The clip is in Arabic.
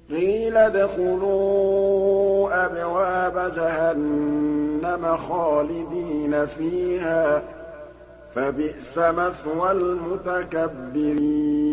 قِيلَ ادْخُلُوا أَبْوَابَ جَهَنَّمَ خَالِدِينَ فِيهَا ۖ فَبِئْسَ مَثْوَى الْمُتَكَبِّرِينَ